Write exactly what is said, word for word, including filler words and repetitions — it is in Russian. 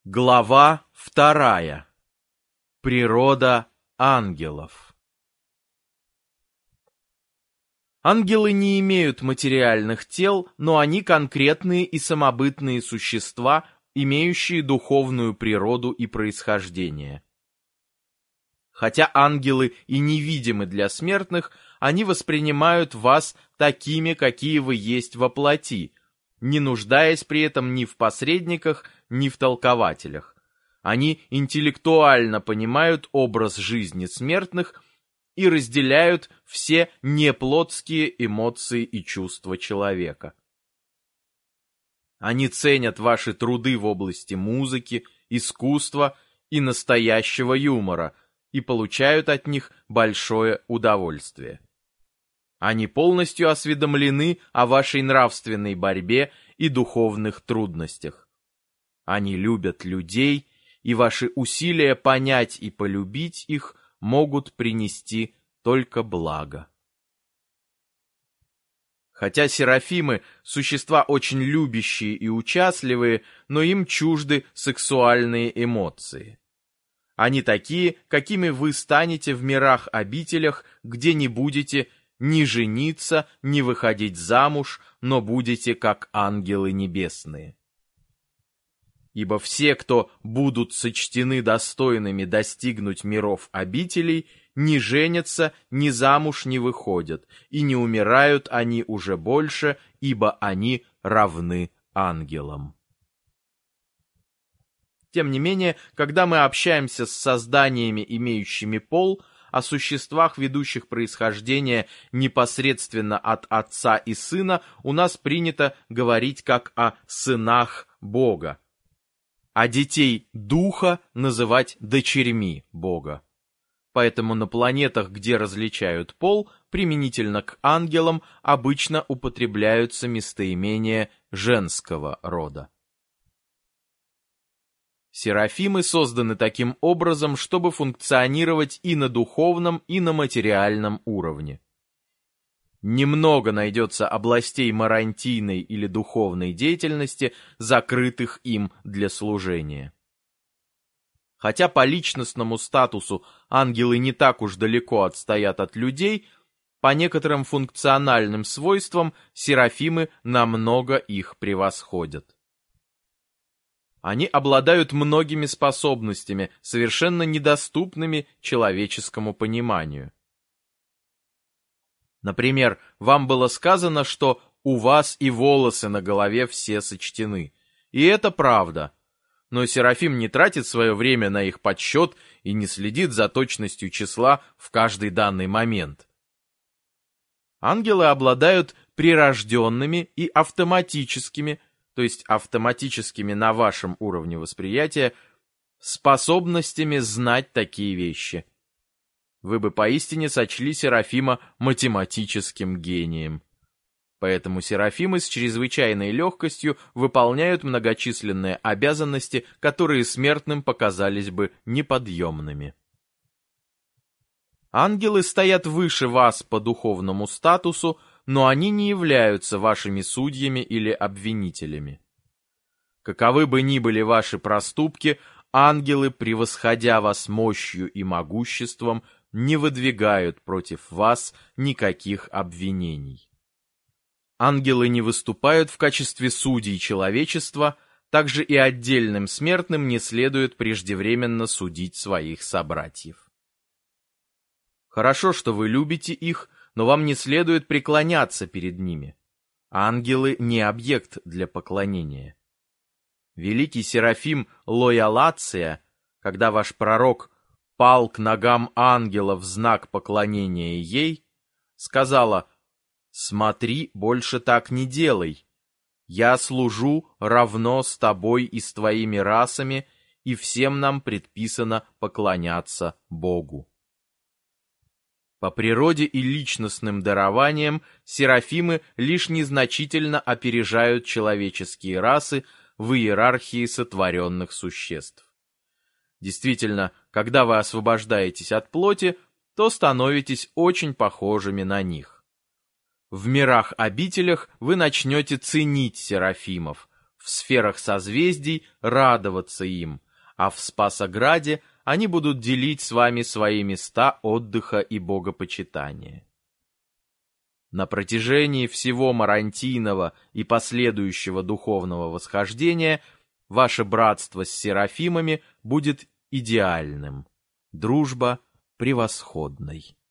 Глава вторая. Природа ангелов. Ангелы не имеют материальных тел, но они конкретные и самобытные существа, имеющие духовную природу и происхождение. Хотя ангелы и невидимы для смертных, они воспринимают вас такими, какие вы есть во плоти, не нуждаясь при этом ни в посредниках, ни в толкователях. Они интеллектуально понимают образ жизни смертных и разделяют все неплотские эмоции и чувства человека. Они ценят ваши труды в области музыки, искусства и настоящего юмора и получают от них большое удовольствие. Они полностью осведомлены о вашей нравственной борьбе и духовных трудностях. Они любят людей, и ваши усилия понять и полюбить их могут принести только благо. Хотя серафимы – существа очень любящие и участливые, но им чужды сексуальные эмоции. Они такие, какими вы станете в мирах-обителях, где не будете ни жениться, ни выходить замуж, но будете как ангелы небесные. Ибо все, кто будут сочтены достойными достигнуть миров обителей, ни женятся, ни замуж не выходят, и не умирают они уже больше, ибо они равны ангелам. Тем не менее, когда мы общаемся с созданиями, имеющими пол, о существах, ведущих происхождение непосредственно от Отца и Сына, у нас принято говорить как о сынах Бога, а детей Духа называть дочерьми Бога. Поэтому на планетах, где различают пол, применительно к ангелам обычно употребляются местоимения женского рода. Серафимы созданы таким образом, чтобы функционировать и на духовном, и на материальном уровне. Немного найдется областей марантийной или духовной деятельности, закрытых им для служения. Хотя по личностному статусу ангелы не так уж далеко отстоят от людей, по некоторым функциональным свойствам серафимы намного их превосходят. Они обладают многими способностями, совершенно недоступными человеческому пониманию. Например, вам было сказано, что у вас и волосы на голове все сочтены. И это правда. Но серафим не тратит свое время на их подсчет и не следит за точностью числа в каждый данный момент. Ангелы обладают прирожденными и автоматическими, то есть автоматическими на вашем уровне восприятия, способностями знать такие вещи. Вы бы поистине сочли серафима математическим гением. Поэтому серафимы с чрезвычайной легкостью выполняют многочисленные обязанности, которые смертным показались бы неподъемными. Ангелы стоят выше вас по духовному статусу, но они не являются вашими судьями или обвинителями. Каковы бы ни были ваши проступки, ангелы, превосходя вас мощью и могуществом, не выдвигают против вас никаких обвинений. Ангелы не выступают в качестве судей человечества, также и отдельным смертным не следует преждевременно судить своих собратьев. Хорошо, что вы любите их, но вам не следует преклоняться перед ними. Ангелы не объект для поклонения. Великий серафим Лоялация, когда ваш пророк пал к ногам ангела в знак поклонения ей, сказала: «Смотри, больше так не делай. Я служу равно с тобой и с твоими расами, и всем нам предписано поклоняться Богу». По природе и личностным дарованиям серафимы лишь незначительно опережают человеческие расы в иерархии сотворенных существ. Действительно, когда вы освобождаетесь от плоти, то становитесь очень похожими на них. В мирах-обителях вы начнете ценить серафимов, в сферах созвездий радоваться им, а в Спасограде они будут делить с вами свои места отдыха и богопочитания. На протяжении всего Марантийного и последующего духовного восхождения ваше братство с серафимами будет идеальным, дружба превосходной.